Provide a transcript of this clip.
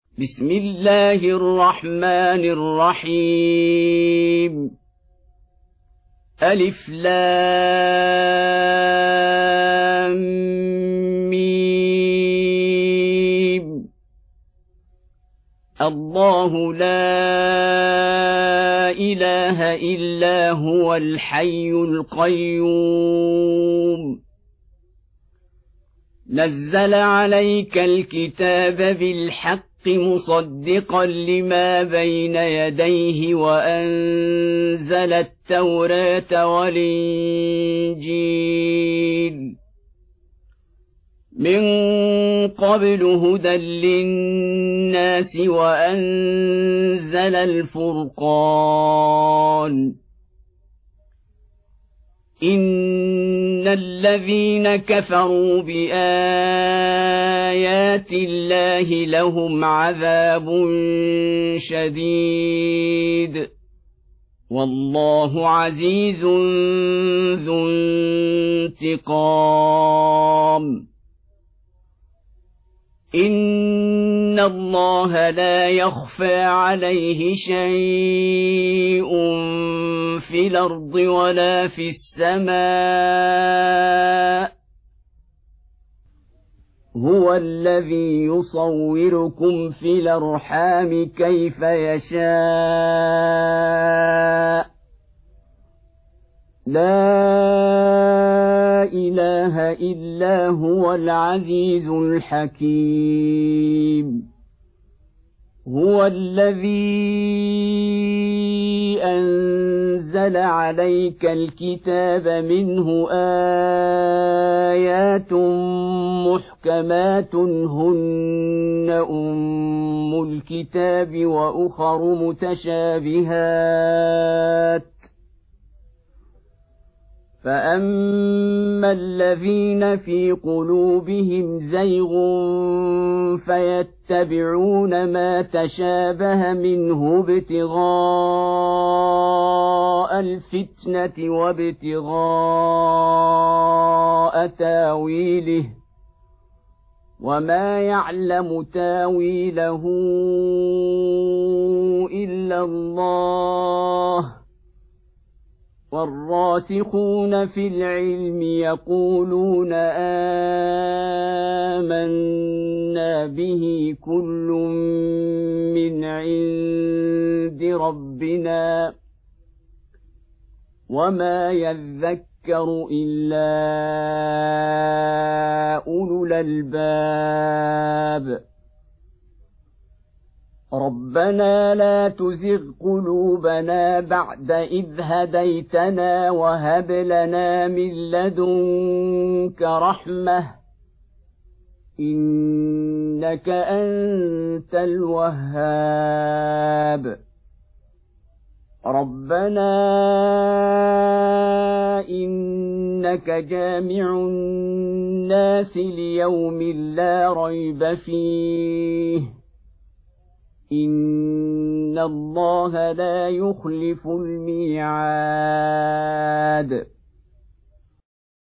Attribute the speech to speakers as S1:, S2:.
S1: بسم الله الرحمن الرحيم ألف لام ميم الله لا إله إلا هو الحي القيوم نزل عليك الكتاب بالحق مصدقا لما بين يديه وأنزل التوراة والإنجيل من قبل هدى للناس وأنزل الفرقان إن الذين كفروا بآيات الله لهم عذاب شديد والله عزيز ذو انتقام إن الله لا يخفى عليه شيء في الأرض ولا في السماء هو الذي يصوركم في الأرحام كيف يشاء لا إله إلا هو العزيز الحكيم هو الذي أنزل عليك الكتاب منه آيات محكمات هن أم الكتاب وأخر متشابهات فأما الذين في قلوبهم زيغ فيتبعون ما تشابه منه ابتغاء الفتنة وابتغاء تاويله وما يعلم تاويله إلا الله والراسخون في العلم يقولون آمنا به كل من عند ربنا وما يذكر إلا أولو الألباب ربنا لا تزغ قلوبنا بعد إذ هديتنا وهب لنا من لدنك رحمة إنك أنت الوهاب ربنا إنك جامع الناس ليوم لا ريب فيه إن الله لا يخلف الميعاد